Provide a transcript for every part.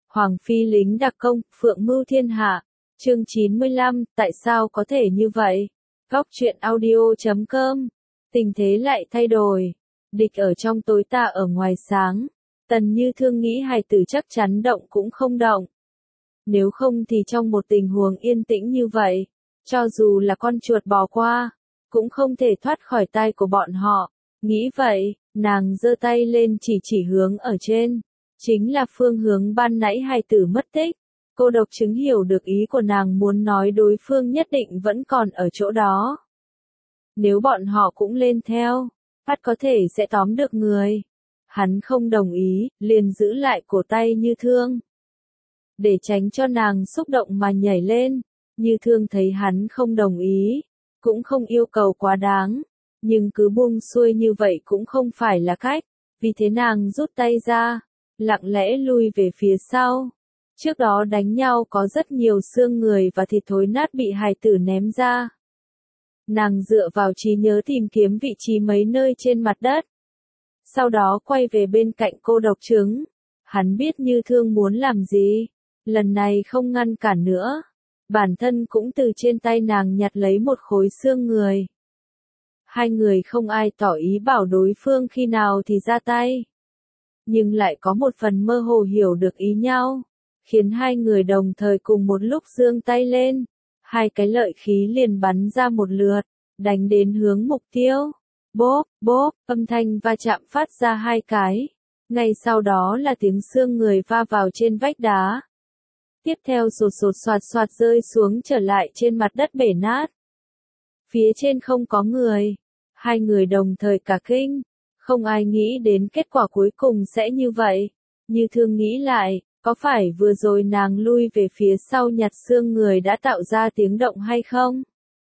Hoàng phi lính đặc công, phượng mưu thiên hạ. Chương 95, tại sao có thể như vậy? Góc truyện audio.com. Tình thế lại thay đổi. Địch ở trong tối ta ở ngoài sáng. Tần Như Thương nghĩ hài tử chắc chắn động cũng không động. Nếu không thì trong một tình huống yên tĩnh như vậy, cho dù là con chuột bò qua, cũng không thể thoát khỏi tay của bọn họ. Nghĩ vậy, nàng giơ tay lên chỉ hướng ở trên. Chính là phương hướng ban nãy hài tử mất tích. Cô độc chứng hiểu được ý của nàng, muốn nói đối phương nhất định vẫn còn ở chỗ đó. Nếu bọn họ cũng lên theo, phát có thể sẽ tóm được người. Hắn không đồng ý, liền giữ lại cổ tay Như Thương. Để tránh cho nàng xúc động mà nhảy lên, Như Thương thấy hắn không đồng ý, cũng không yêu cầu quá đáng, nhưng cứ buông xuôi như vậy cũng không phải là cách, vì thế nàng rút tay ra, lặng lẽ lui về phía sau. Trước đó đánh nhau có rất nhiều xương người và thịt thối nát bị hài tử ném ra. Nàng dựa vào trí nhớ tìm kiếm vị trí mấy nơi trên mặt đất. Sau đó quay về bên cạnh cô độc chứng. Hắn biết Như Thương muốn làm gì. Lần này không ngăn cản nữa. Bản thân cũng từ trên tay nàng nhặt lấy một khối xương người. Hai người không ai tỏ ý bảo đối phương khi nào thì ra tay. Nhưng lại có một phần mơ hồ hiểu được ý nhau. Khiến hai người đồng thời cùng một lúc giương tay lên. Hai cái lợi khí liền bắn ra một lượt, đánh đến hướng mục tiêu. Bốp, bốp, âm thanh va chạm phát ra hai cái. Ngay sau đó là tiếng xương người va vào trên vách đá. Tiếp theo sột soạt soạt rơi xuống trở lại trên mặt đất bể nát. Phía trên không có người. Hai người đồng thời cả kinh. Không ai nghĩ đến kết quả cuối cùng sẽ như vậy. Như Thương nghĩ lại, có phải vừa rồi nàng lui về phía sau nhặt xương người đã tạo ra tiếng động hay không?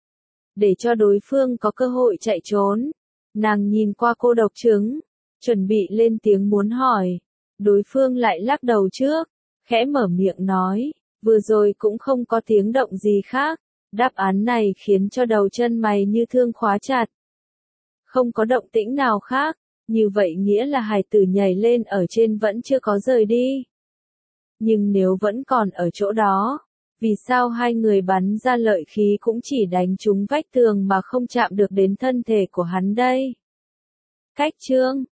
Để cho đối phương có cơ hội chạy trốn. Nàng nhìn qua cô độc chứng, chuẩn bị lên tiếng muốn hỏi. Đối phương lại lắc đầu trước, khẽ mở miệng nói, vừa rồi cũng không có tiếng động gì khác. Đáp án này khiến cho đầu chân mày Như Thương khóa chặt. Không có động tĩnh nào khác, như vậy nghĩa là hài tử nhảy lên ở trên vẫn chưa có rời đi. Nhưng nếu vẫn còn ở chỗ đó, vì sao hai người bắn ra lợi khí cũng chỉ đánh trúng vách tường mà không chạm được đến thân thể của hắn đây? Cách chương